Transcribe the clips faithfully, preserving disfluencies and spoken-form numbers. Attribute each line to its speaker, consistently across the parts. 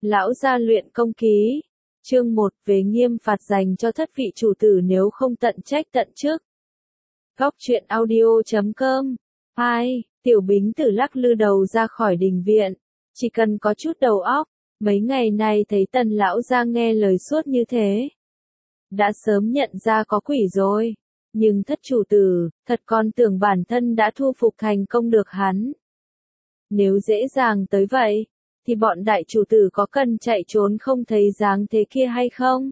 Speaker 1: Lão gia luyện công ký. Chương một về nghiêm phạt dành cho thất vị chủ tử nếu không tận trách tận trước. Góc truyện audio chấm com. hai. Tiểu Bính Tử lắc lư đầu ra khỏi đình viện. Chỉ cần có chút đầu óc, mấy ngày này thấy Tần lão gia nghe lời suốt như thế. Đã sớm nhận ra có quỷ rồi. Nhưng thất chủ tử, thật còn tưởng bản thân đã thu phục thành công được hắn. Nếu dễ dàng tới vậy, thì bọn đại chủ tử có cần chạy trốn không thấy dáng thế kia hay không?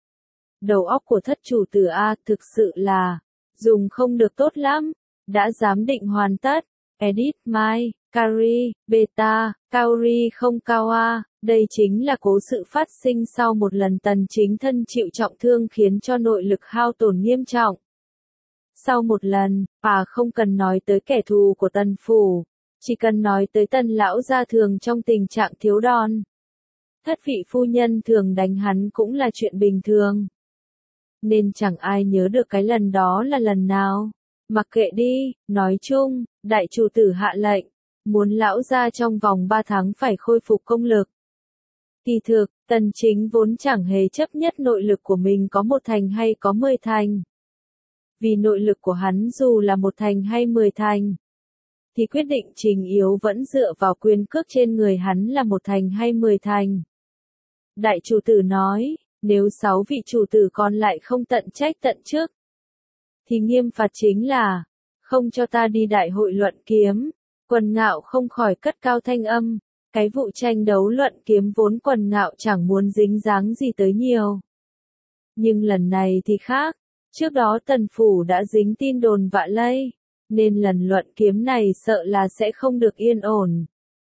Speaker 1: Đầu óc của thất chủ tử A thực sự là, dùng không được tốt lắm, đã giám định hoàn tất. Edit Mai, Kari, Beta, Kaori không cao A, đây chính là cố sự phát sinh sau một lần Tần chính thân chịu trọng thương khiến cho nội lực hao tổn nghiêm trọng. Sau một lần, bà không cần nói tới kẻ thù của Tần phủ, chỉ cần nói tới Tần lão gia thường trong tình trạng thiếu đòn. Thất vị phu nhân thường đánh hắn cũng là chuyện bình thường. Nên chẳng ai nhớ được cái lần đó là lần nào. Mặc kệ đi, nói chung, đại chủ tử hạ lệnh, muốn lão gia trong vòng ba tháng phải khôi phục công lực. Kỳ thực, Tần chính vốn chẳng hề chấp nhất nội lực của mình có một thành hay có mười thành. Vì nội lực của hắn dù là một thành hay mười thành, thì quyết định trình yếu vẫn dựa vào quyền cước trên người hắn là một thành hay mười thành. Đại chủ tử nói, nếu sáu vị chủ tử còn lại không tận trách tận trước, thì nghiêm phạt chính là, không cho ta đi đại hội luận kiếm. Quần Ngạo không khỏi cất cao thanh âm, cái vụ tranh đấu luận kiếm vốn Quần Ngạo chẳng muốn dính dáng gì tới nhiều. Nhưng lần này thì khác, trước đó Tần phủ đã dính tin đồn vạ lây, nên lần luận kiếm này sợ là sẽ không được yên ổn.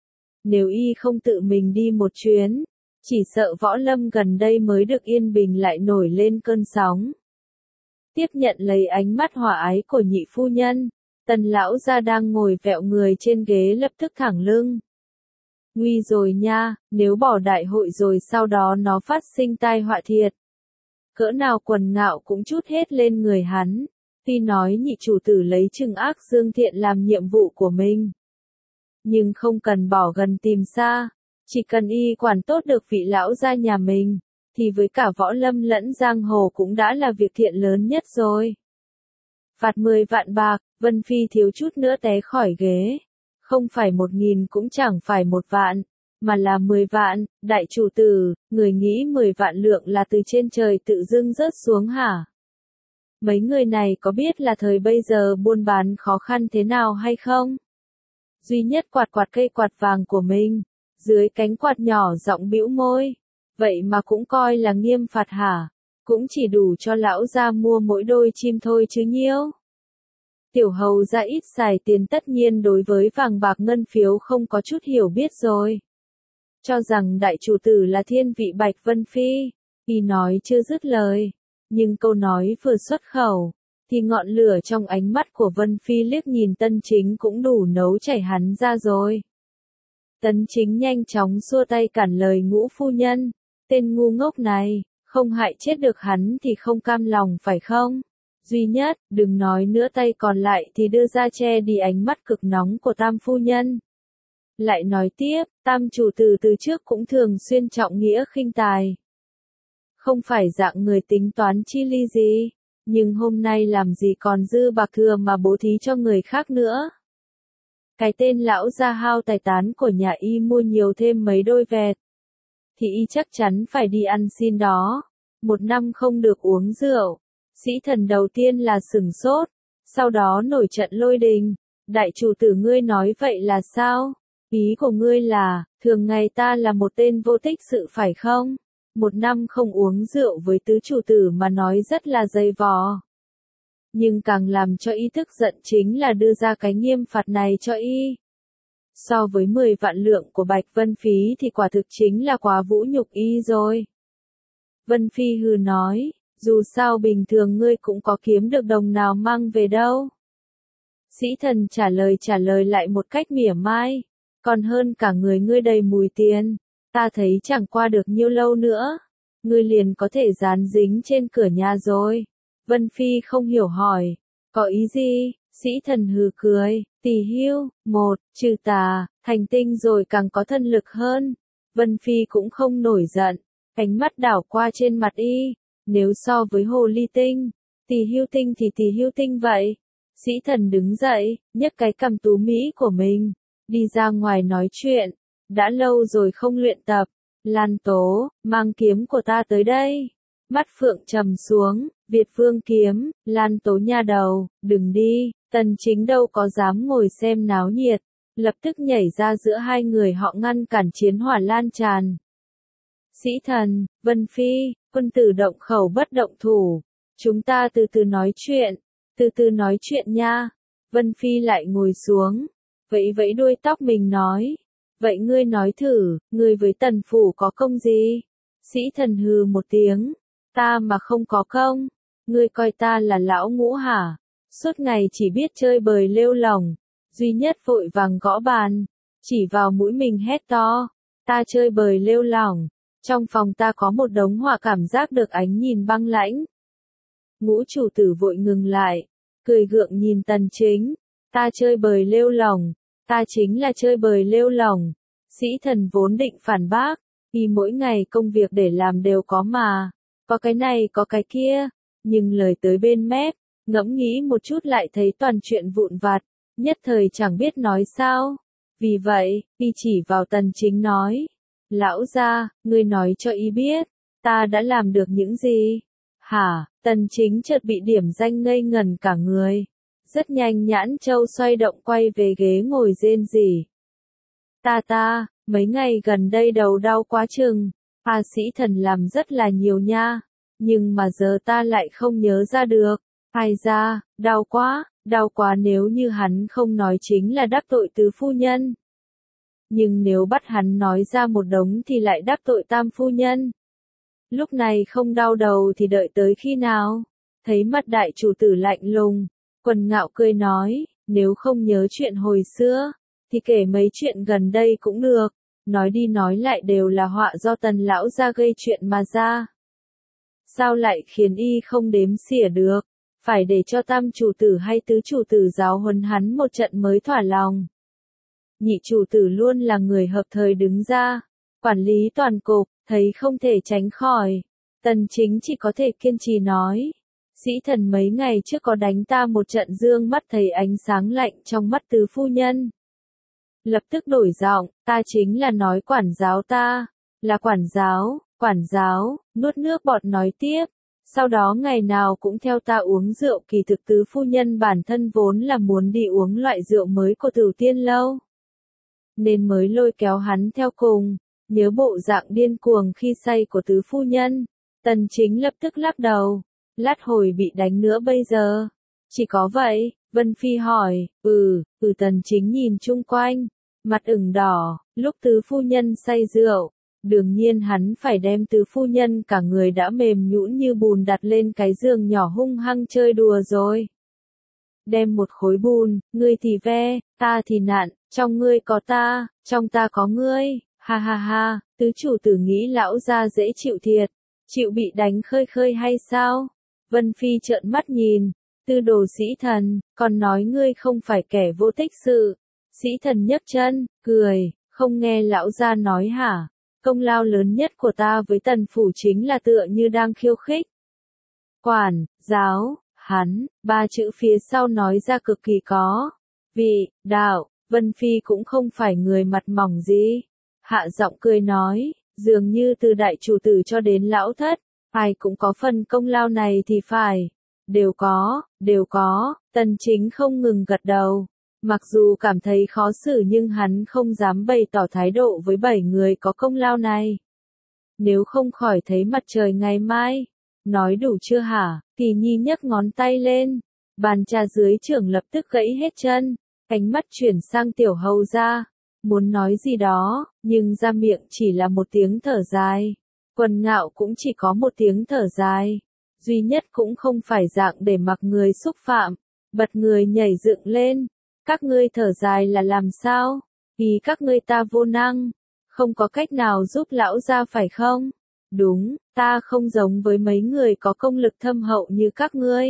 Speaker 1: Nếu y không tự mình đi một chuyến, chỉ sợ võ lâm gần đây mới được yên bình lại nổi lên cơn sóng. Tiếp nhận lấy ánh mắt hòa ái của nhị phu nhân, Tần lão gia đang ngồi vẹo người trên ghế lập tức thẳng lưng. Nguy rồi nha, nếu bỏ đại hội rồi sau đó nó phát sinh tai họa thiệt. Cỡ nào Quần Ngạo cũng trút hết lên người hắn, tuy nói nhị chủ tử lấy trừng ác dương thiện làm nhiệm vụ của mình. Nhưng không cần bỏ gần tìm xa, chỉ cần y quản tốt được vị lão gia nhà mình, thì với cả võ lâm lẫn giang hồ cũng đã là việc thiện lớn nhất rồi. Phạt mười vạn bạc, Vân Phi thiếu chút nữa té khỏi ghế. Không phải một nghìn cũng chẳng phải một vạn, mà là mười vạn, đại chủ tử, người nghĩ mười vạn lượng là từ trên trời tự dưng rớt xuống hả? Mấy người này có biết là thời bây giờ buôn bán khó khăn thế nào hay không? Duy nhất quạt quạt cây quạt vàng của mình, dưới cánh quạt nhỏ giọng bĩu môi. Vậy mà cũng coi là nghiêm phạt hả? Cũng chỉ đủ cho lão gia mua mỗi đôi chim thôi chứ nhiêu. Tiểu hầu gia ít xài tiền tất nhiên đối với vàng bạc ngân phiếu không có chút hiểu biết rồi. Cho rằng đại chủ tử là thiên vị Bạch Vân Phi, y nói chưa dứt lời. Nhưng câu nói vừa xuất khẩu, thì ngọn lửa trong ánh mắt của Vân Phi liếc nhìn Tân Chính cũng đủ nấu chảy hắn ra rồi. Tấn Chính nhanh chóng xua tay cản lời Ngũ phu nhân, tên ngu ngốc này, không hại chết được hắn thì không cam lòng phải không? Duy nhất, đừng nói nữa tay còn lại thì đưa ra che đi ánh mắt cực nóng của Tam phu nhân. Lại nói tiếp, Tam chủ tử từ trước cũng thường xuyên trọng nghĩa khinh tài. Không phải dạng người tính toán chi ly gì, nhưng hôm nay làm gì còn dư bạc thừa mà bố thí cho người khác nữa. Cái tên lão gia hao tài tán của nhà y mua nhiều thêm mấy đôi vẹt, thì y chắc chắn phải đi ăn xin đó. Một năm không được uống rượu. Sĩ thần đầu tiên là sửng sốt, sau đó nổi trận lôi đình. Đại chủ tử ngươi nói vậy là sao? Ý của ngươi là, thường ngày ta là một tên vô tích sự phải không? Một năm không uống rượu với tứ chủ tử mà nói rất là dày vò. Nhưng càng làm cho y tức giận chính là đưa ra cái nghiêm phạt này cho y. So với mười vạn lượng của Bạch Vân Phí thì quả thực chính là quá vũ nhục y rồi. Vân Phi hừ nói, dù sao bình thường ngươi cũng có kiếm được đồng nào mang về đâu. Sĩ thần trả lời trả lời lại một cách mỉa mai, còn hơn cả người ngươi đầy mùi tiền, ta thấy chẳng qua được nhiêu lâu nữa, ngươi liền có thể dán dính trên cửa nhà rồi. Vân Phi không hiểu hỏi, có ý gì? Sĩ thần hừ cười, tỳ hưu, một, trừ tà, thành tinh rồi càng có thân lực hơn, Vân Phi cũng không nổi giận, ánh mắt đảo qua trên mặt y, nếu so với hồ ly tinh, Tỳ Hưu Tinh thì Tỳ Hưu Tinh vậy. Sĩ Thần đứng dậy, nhấc cái cằm tú mỹ của mình, đi ra ngoài nói chuyện, đã lâu rồi không luyện tập. Lan Tố, mang kiếm của ta tới đây. Mắt Phượng trầm xuống, Việt Vương kiếm, Lan Tố nha đầu, đừng đi. Tần Chính đâu có dám ngồi xem náo nhiệt, lập tức nhảy ra giữa hai người họ ngăn cản chiến hỏa lan tràn. Sĩ Thần, Vân Phi, quân tử động khẩu bất động thủ, chúng ta từ từ nói chuyện, từ từ nói chuyện nha. Vân Phi lại ngồi xuống, vẫy vẫy đuôi tóc mình nói, vậy ngươi nói thử, ngươi với Tần Phủ có công gì? Sĩ Thần hừ một tiếng, ta mà không có công, ngươi coi ta là lão ngũ hả? Suốt ngày chỉ biết chơi bời lêu lỏng, duy nhất vội vàng gõ bàn, chỉ vào mũi mình hét to, ta chơi bời lêu lỏng, trong phòng ta có một đống họa cảm giác được ánh nhìn băng lãnh. Ngũ chủ tử vội ngừng lại, cười gượng nhìn Tần Chính, ta chơi bời lêu lỏng, ta chính là chơi bời lêu lỏng. Sĩ Thần vốn định phản bác, vì mỗi ngày công việc để làm đều có mà, có cái này có cái kia, nhưng lời tới bên mép, ngẫm nghĩ một chút lại thấy toàn chuyện vụn vặt, nhất thời chẳng biết nói sao. Vì vậy, y chỉ vào Tần Chính nói, lão gia, ngươi nói cho y biết, ta đã làm được những gì? Hả? Tần Chính chợt bị điểm danh ngây ngẩn cả người. Rất nhanh Nhãn Châu xoay động quay về ghế ngồi rên rỉ. Ta ta, mấy ngày gần đây đầu đau quá chừng, A Sĩ Thần làm rất là nhiều nha, nhưng mà giờ ta lại không nhớ ra được. Ai ra, đau quá, đau quá nếu như hắn không nói chính là đắc tội tứ phu nhân. Nhưng nếu bắt hắn nói ra một đống thì lại đắc tội tam phu nhân. Lúc này không đau đầu thì đợi tới khi nào? Thấy mặt đại chủ tử lạnh lùng, Quần Ngạo cười nói, nếu không nhớ chuyện hồi xưa, thì kể mấy chuyện gần đây cũng được, nói đi nói lại đều là họa do Tần lão gia gây chuyện mà ra. Sao lại khiến y không đếm xỉa được, phải để cho tam chủ tử hay tứ chủ tử giáo huấn hắn một trận mới thỏa lòng. Nhị chủ tử luôn là người hợp thời đứng ra, quản lý toàn cục, thấy không thể tránh khỏi. Tần Chính chỉ có thể kiên trì nói, Sĩ Thần mấy ngày trước có đánh ta một trận dương mắt thấy ánh sáng lạnh trong mắt tứ phu nhân. Lập tức đổi giọng, ta chính là nói quản giáo ta, là quản giáo, quản giáo, nuốt nước bọt nói tiếp. Sau đó ngày nào cũng theo ta uống rượu, kỳ thực tứ phu nhân bản thân vốn là muốn đi uống loại rượu mới của Tử Tiên Lâu, nên mới lôi kéo hắn theo cùng. Nhớ bộ dạng điên cuồng khi say của tứ phu nhân, Tần Chính lập tức lắc đầu, lát hồi bị đánh nữa bây giờ. Chỉ có vậy, Vân Phi hỏi, ừ, ừ Tần Chính nhìn chung quanh, mặt ửng đỏ, lúc tứ phu nhân say rượu, đương nhiên hắn phải đem tứ phu nhân cả người đã mềm nhũn như bùn đặt lên cái giường nhỏ hung hăng chơi đùa rồi. Đem một khối bùn, ngươi thì ve, ta thì nặn, trong ngươi có ta, trong ta có ngươi. Ha ha ha, tứ chủ tử nghĩ lão gia dễ chịu thiệt, chịu bị đánh khơi khơi hay sao? Vân Phi trợn mắt nhìn, tư đồ Sĩ Thần, còn nói ngươi không phải kẻ vô tích sự. Sĩ Thần nhấc chân, cười, không nghe lão gia nói hả? Công lao lớn nhất của ta với Tần Phủ chính là tựa như đang khiêu khích. Quản, giáo, hắn, ba chữ phía sau nói ra cực kỳ có vị, đạo. Vân Phi cũng không phải người mặt mỏng gì. Hạ giọng cười nói, dường như từ đại chủ tử cho đến lão thất, ai cũng có phần công lao này thì phải. Đều có, đều có, Tần Chính không ngừng gật đầu. Mặc dù cảm thấy khó xử nhưng hắn không dám bày tỏ thái độ với bảy người có công lao này. Nếu không khỏi thấy mặt trời ngày mai. Nói đủ chưa hả? Kỳ Nhi nhấc ngón tay lên. Bàn trà dưới trưởng lập tức gãy hết chân. Ánh mắt chuyển sang Tiểu Hầu ra. Muốn nói gì đó, nhưng ra miệng chỉ là một tiếng thở dài. Quần Ngạo cũng chỉ có một tiếng thở dài. Duy nhất cũng không phải dạng để mặc người xúc phạm. Bật người nhảy dựng lên. Các ngươi thở dài là làm sao? Vì các ngươi ta vô năng. Không có cách nào giúp lão gia phải không? Đúng, ta không giống với mấy người có công lực thâm hậu như các ngươi.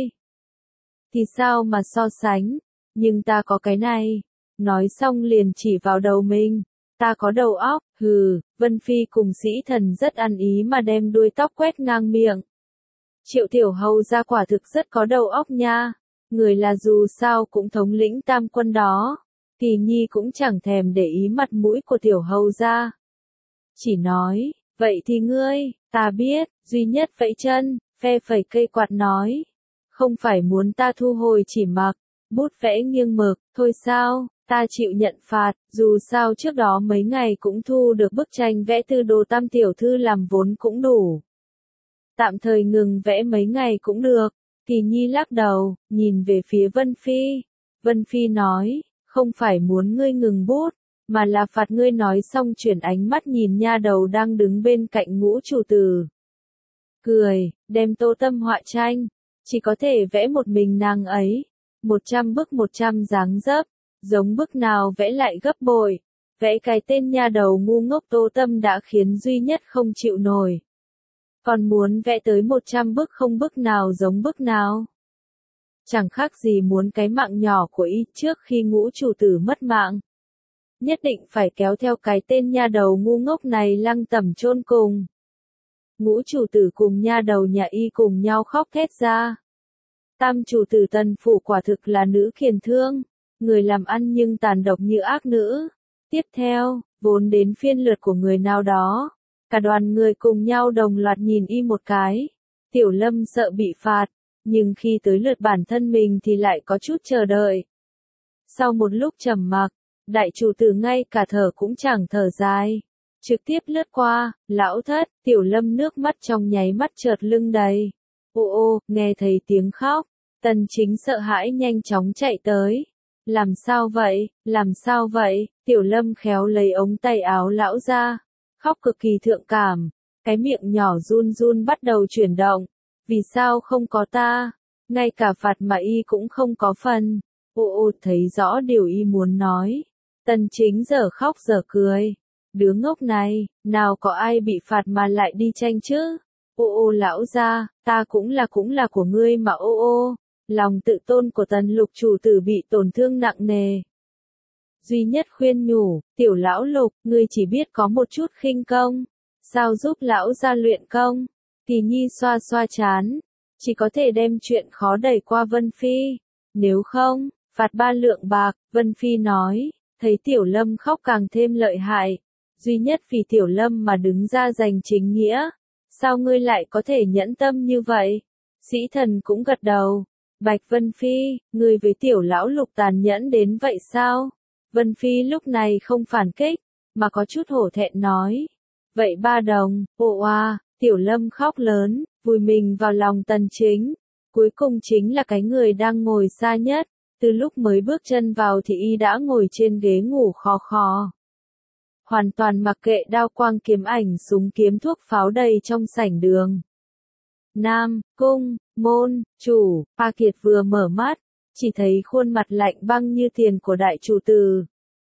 Speaker 1: Thì sao mà so sánh? Nhưng ta có cái này. Nói xong liền chỉ vào đầu mình. Ta có đầu óc, Hừ, Vân Phi cùng Sĩ Thần rất ăn ý mà đem đuôi tóc quét ngang miệng. Triệu Tiểu Hầu ra quả thực rất có đầu óc nha, người là dù sao cũng thống lĩnh tam quân đó. Kỳ Nhi cũng chẳng thèm để ý mặt mũi của Tiểu Hầu ra. Chỉ nói, vậy thì ngươi, ta biết, duy nhất vẫy chân, phe phẩy cây quạt nói. Không phải muốn ta thu hồi chỉ mặc, bút vẽ nghiêng mực, thôi sao, ta chịu nhận phạt, dù sao trước đó mấy ngày cũng thu được bức tranh vẽ từ Đồ Tam tiểu thư làm vốn cũng đủ. Tạm thời ngừng vẽ mấy ngày cũng được. Kỳ Nhi lắc đầu, nhìn về phía Vân Phi. Vân Phi nói, không phải muốn ngươi ngừng bút, mà là phạt ngươi nói xong chuyển ánh mắt nhìn nha đầu đang đứng bên cạnh Ngũ chủ tử. Cười, đem Tô Tâm họa tranh, chỉ có thể vẽ một mình nàng ấy. Một trăm bức một trăm dáng dấp, giống bức nào vẽ lại gấp bội. Vẽ cái tên nha đầu ngu ngốc Tô Tâm đã khiến duy nhất không chịu nổi. Còn muốn vẽ tới một trăm bức không bức nào giống bức nào. Chẳng khác gì muốn cái mạng nhỏ của y trước khi Ngũ chủ tử mất mạng. Nhất định phải kéo theo cái tên nha đầu ngu ngốc này lăng tẩm chôn cùng. Ngũ chủ tử cùng nha đầu nhà y cùng nhau khóc thét ra. Tam chủ tử Tần phủ quả thực là nữ kiền thương, người làm ăn nhưng tàn độc như ác nữ. Tiếp theo, vốn đến phiên lượt của người nào đó. Cả đoàn người cùng nhau đồng loạt nhìn y một cái. Tiểu Lâm sợ bị phạt, nhưng khi tới lượt bản thân mình thì lại có chút chờ đợi. Sau một lúc trầm mặc, đại chủ tử ngay cả thở cũng chẳng thở dài. Trực tiếp lướt qua, lão thất, Tiểu Lâm nước mắt trong nháy mắt chợt lưng đầy. Ô ô, nghe thấy tiếng khóc, Tần Chính sợ hãi nhanh chóng chạy tới. Làm sao vậy, làm sao vậy, Tiểu Lâm khéo lấy ống tay áo lão ra. Khóc cực kỳ thượng cảm, cái miệng nhỏ run run bắt đầu chuyển động. Vì sao không có ta, ngay cả phạt mà y cũng không có phần. Ô ô, thấy rõ điều y muốn nói. Tần Chính giờ khóc giờ cười. Đứa ngốc này, nào có ai bị phạt mà lại đi tranh chứ? Ô ô lão gia, ta cũng là cũng là của ngươi mà ô ô. Lòng tự tôn của Tần Lục chủ tử bị tổn thương nặng nề. Duy nhất khuyên nhủ, Tiểu lão Lục, ngươi chỉ biết có một chút khinh công. Sao giúp lão gia luyện công? Kỳ Nhi xoa xoa chán. Chỉ có thể đem chuyện khó đẩy qua Vân Phi. Nếu không, phạt ba lượng bạc, Vân Phi nói. Thấy Tiểu Lâm khóc càng thêm lợi hại. Duy nhất vì Tiểu Lâm mà đứng ra giành chính nghĩa. Sao ngươi lại có thể nhẫn tâm như vậy? Sĩ Thần cũng gật đầu. Bạch Vân Phi, ngươi với Tiểu lão Lục tàn nhẫn đến vậy sao? Vân Phi lúc này không phản kích, mà có chút hổ thẹn nói. Vậy ba đồng, ồ oa, Tiểu Lâm khóc lớn, vùi mình vào lòng Tần Chính. Cuối cùng chính là cái người đang ngồi xa nhất. Từ lúc mới bước chân vào thì y đã ngồi trên ghế ngủ khò khò. Hoàn toàn mặc kệ đao quang kiếm ảnh súng kiếm thuốc pháo đầy trong sảnh đường. Nam, cung, môn, chủ, A Kiệt vừa mở mắt, chỉ thấy khuôn mặt lạnh băng như tiền của đại chủ tử.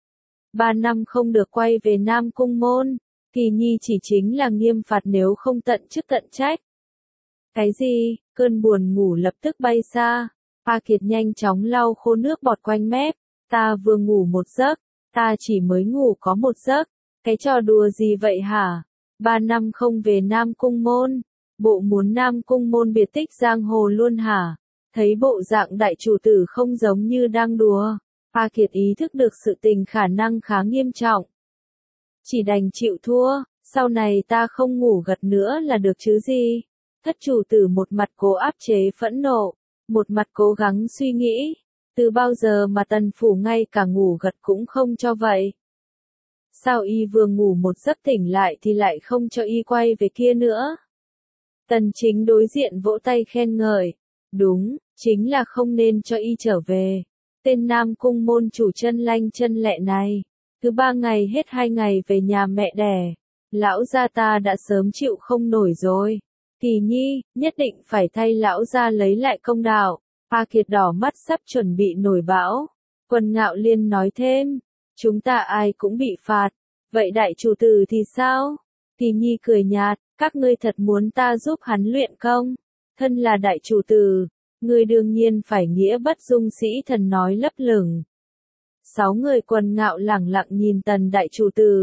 Speaker 1: Ba năm không được quay về Nam cung môn, Kỳ Nhi chỉ chính là nghiêm phạt nếu không tận chức tận trách. Cái gì, cơn buồn ngủ lập tức bay xa, A Kiệt nhanh chóng lau khô nước bọt quanh mép, ta vừa ngủ một giấc, ta chỉ mới ngủ có một giấc, cái trò đùa gì vậy hả? Ba năm không về Nam cung môn. Bộ muốn Nam cung môn biệt tích giang hồ luôn hả? Thấy bộ dạng đại chủ tử không giống như đang đùa. A Kiệt ý thức được sự tình khả năng khá nghiêm trọng. Chỉ đành chịu thua, sau này ta không ngủ gật nữa là được chứ gì. Thất chủ tử một mặt cố áp chế phẫn nộ, một mặt cố gắng suy nghĩ. Từ bao giờ mà Tần phủ ngay cả ngủ gật cũng không cho vậy? Sao y vừa ngủ một giấc tỉnh lại thì lại không cho y quay về kia nữa? Tần Chính đối diện vỗ tay khen ngợi. Đúng, chính là không nên cho y trở về. Tên Nam cung môn chủ chân lanh chân lẹ này. Cứ ba ngày hết hai ngày về nhà mẹ đẻ. Lão gia ta đã sớm chịu không nổi rồi. Kỳ Nhi, nhất định phải thay lão gia lấy lại công đạo. A Kiệt đỏ mắt sắp chuẩn bị nổi bão. Quần Ngạo Liên nói thêm. Chúng ta ai cũng bị phạt. Vậy đại chủ tử thì sao? Kỳ Nhi cười nhạt. Các ngươi thật muốn ta giúp hắn luyện công? Thân là đại chủ tử, ngươi đương nhiên phải nghĩa bất dung Sĩ Thần nói lấp lửng. Sáu người Quần Ngạo lẳng lặng nhìn Tần đại chủ tử.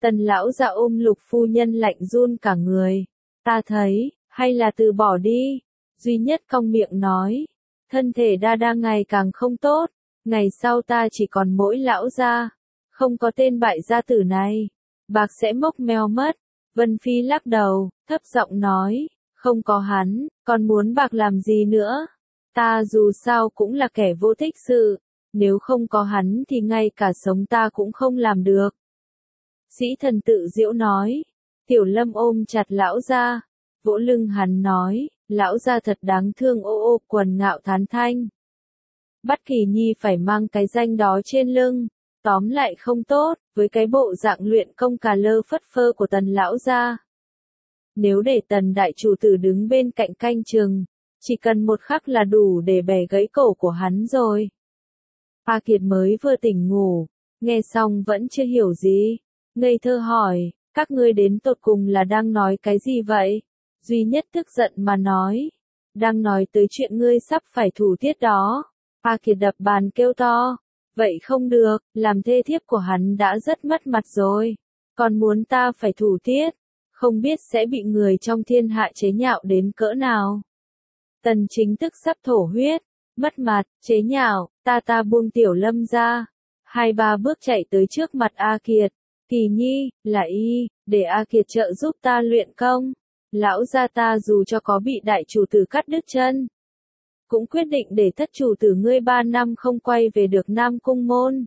Speaker 1: Tần lão gia ôm Lục phu nhân lạnh run cả người. Ta thấy, hay là từ bỏ đi. Duy Nhất cong miệng nói. Thân thể đa đa ngày càng không tốt. Ngày sau ta chỉ còn mỗi lão gia. Không có tên bại gia tử này. Bạc sẽ mốc meo mất. Vân Phi lắc đầu, thấp giọng nói. Không có hắn, còn muốn bạc làm gì nữa? Ta dù sao cũng là kẻ vô tích sự. Nếu không có hắn thì ngay cả sống ta cũng không làm được. Sĩ Thần tự giễu nói. Tiểu Lâm ôm chặt lão gia, vỗ lưng hắn nói, lão gia thật đáng thương. Ô ô, Quần Ngạo thán thanh. Bắt Kỳ Nhi phải mang cái danh đó trên lưng, tóm lại không tốt, với cái bộ dạng luyện công cà lơ phất phơ của Tần lão gia. Nếu để Tần đại chủ tử đứng bên cạnh canh chừng, chỉ cần một khắc là đủ để bẻ gãy cổ của hắn rồi. A Kiệt mới vừa tỉnh ngủ, nghe xong vẫn chưa hiểu gì, ngây thơ hỏi, các ngươi đến tột cùng là đang nói cái gì vậy? Duy Nhất tức giận mà nói, đang nói tới chuyện ngươi sắp phải thủ tiết đó. A Kiệt đập bàn kêu to, vậy không được, làm thê thiếp của hắn đã rất mất mặt rồi, còn muốn ta phải thủ tiết, không biết sẽ bị người trong thiên hạ chế nhạo đến cỡ nào. Tần Chính tức sắp thổ huyết, mất mặt, chế nhạo, ta ta buông Tiểu Lâm ra, hai ba bước chạy tới trước mặt A Kiệt, Kỳ Nhi, là y, để A Kiệt trợ giúp ta luyện công. Lão gia ta dù cho có bị đại chủ tử cắt đứt chân, cũng quyết định để thất chủ tử ngươi ba năm không quay về được Nam Cung môn.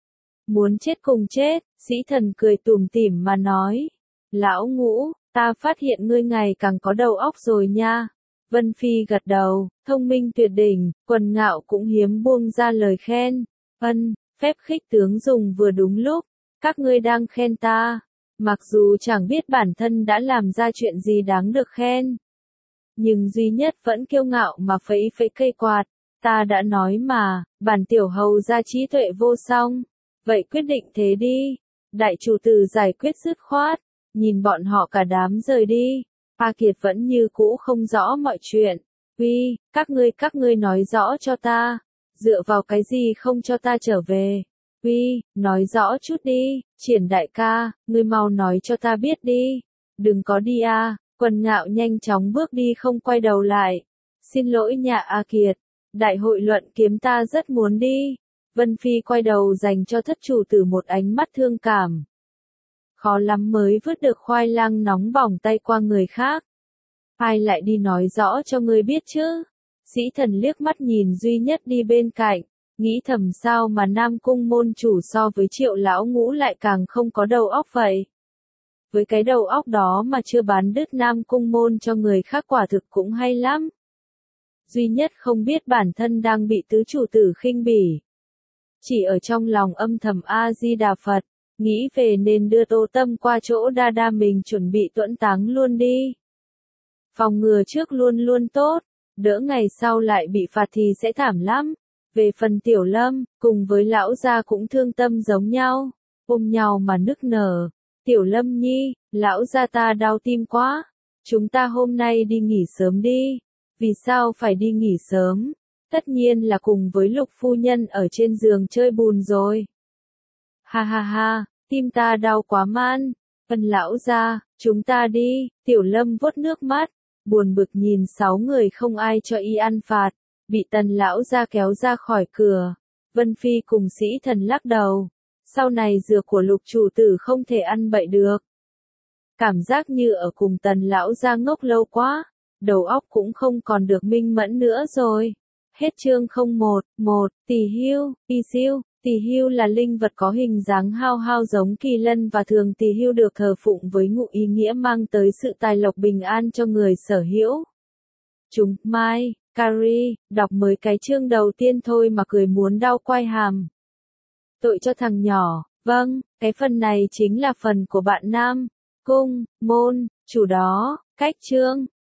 Speaker 1: Muốn chết cùng chết, Sĩ Thần cười tủm tỉm mà nói. Lão Ngũ, ta phát hiện ngươi ngày càng có đầu óc rồi nha. Vân Phi gật đầu, thông minh tuyệt đỉnh, Quần Ngạo cũng hiếm buông ra lời khen. Ân, phép khích tướng dùng vừa đúng lúc, các ngươi đang khen ta. Mặc dù chẳng biết bản thân đã làm ra chuyện gì đáng được khen, nhưng Duy Nhất vẫn kiêu ngạo mà phẩy phẩy cây quạt. Ta đã nói mà, bản tiểu hầu gia trí tuệ vô song. Vậy quyết định thế đi. Đại chủ tử giải quyết dứt khoát, nhìn bọn họ cả đám rời đi. A Kiệt vẫn như cũ không rõ mọi chuyện. Uy, các ngươi các ngươi nói rõ cho ta. Dựa vào cái gì không cho ta trở về? Uy, nói rõ chút đi. Triển đại ca, ngươi mau nói cho ta biết đi. Đừng có đi a. Quần Ngạo nhanh chóng bước đi không quay đầu lại. Xin lỗi nhà A Kiệt, đại hội luận kiếm ta rất muốn đi. Vân Phi quay đầu dành cho thất chủ tử một ánh mắt thương cảm. Khó lắm mới vứt được khoai lang nóng bỏng tay qua người khác. Ai lại đi nói rõ cho ngươi biết chứ? Sĩ Thần liếc mắt nhìn Duy Nhất đi bên cạnh, nghĩ thầm sao mà Nam Cung môn chủ so với Triệu lão Ngũ lại càng không có đầu óc vậy. Với cái đầu óc đó mà chưa bán đứt Nam Cung môn cho người khác quả thực cũng hay lắm. Duy Nhất không biết bản thân đang bị tứ chủ tử khinh bỉ. Chỉ ở trong lòng âm thầm A-di-đà Phật, nghĩ về nên đưa Tô Tâm qua chỗ đa đa mình chuẩn bị tuẫn táng luôn đi. Phòng ngừa trước luôn luôn tốt, đỡ ngày sau lại bị phạt thì sẽ thảm lắm. Về phần Tiểu Lâm, cùng với lão gia cũng thương tâm giống nhau, ôm nhau mà nức nở. Tiểu Lâm nhi, lão gia ta đau tim quá. Chúng ta hôm nay đi nghỉ sớm đi. Vì sao phải đi nghỉ sớm? Tất nhiên là cùng với Lục phu nhân ở trên giường chơi bùn rồi. Ha ha ha, tim ta đau quá man. Ân lão gia, chúng ta đi. Tiểu Lâm vuốt nước mắt, buồn bực nhìn sáu người không ai cho y ăn phạt, bị Tần lão gia kéo ra khỏi cửa. Vân Phi cùng Sĩ Thần lắc đầu. Sau này dược của Lục chủ tử không thể ăn bậy được. Cảm giác như ở cùng Tần lão gia ngốc lâu quá, đầu óc cũng không còn được minh mẫn nữa rồi. Hết chương không một, một, Tỳ Hưu, Y Siêu. Tỳ Hưu là linh vật có hình dáng hao hao giống kỳ lân và thường Tỳ Hưu được thờ phụng với ngụ ý nghĩa mang tới sự tài lộc bình an cho người sở hữu. Chúng, Mai, Carrie, đọc mới cái chương đầu tiên thôi mà cười muốn đau quai hàm. Tội cho thằng nhỏ, vâng, cái phần này chính là phần của bạn Nam Cung môn chủ đó. Cách chương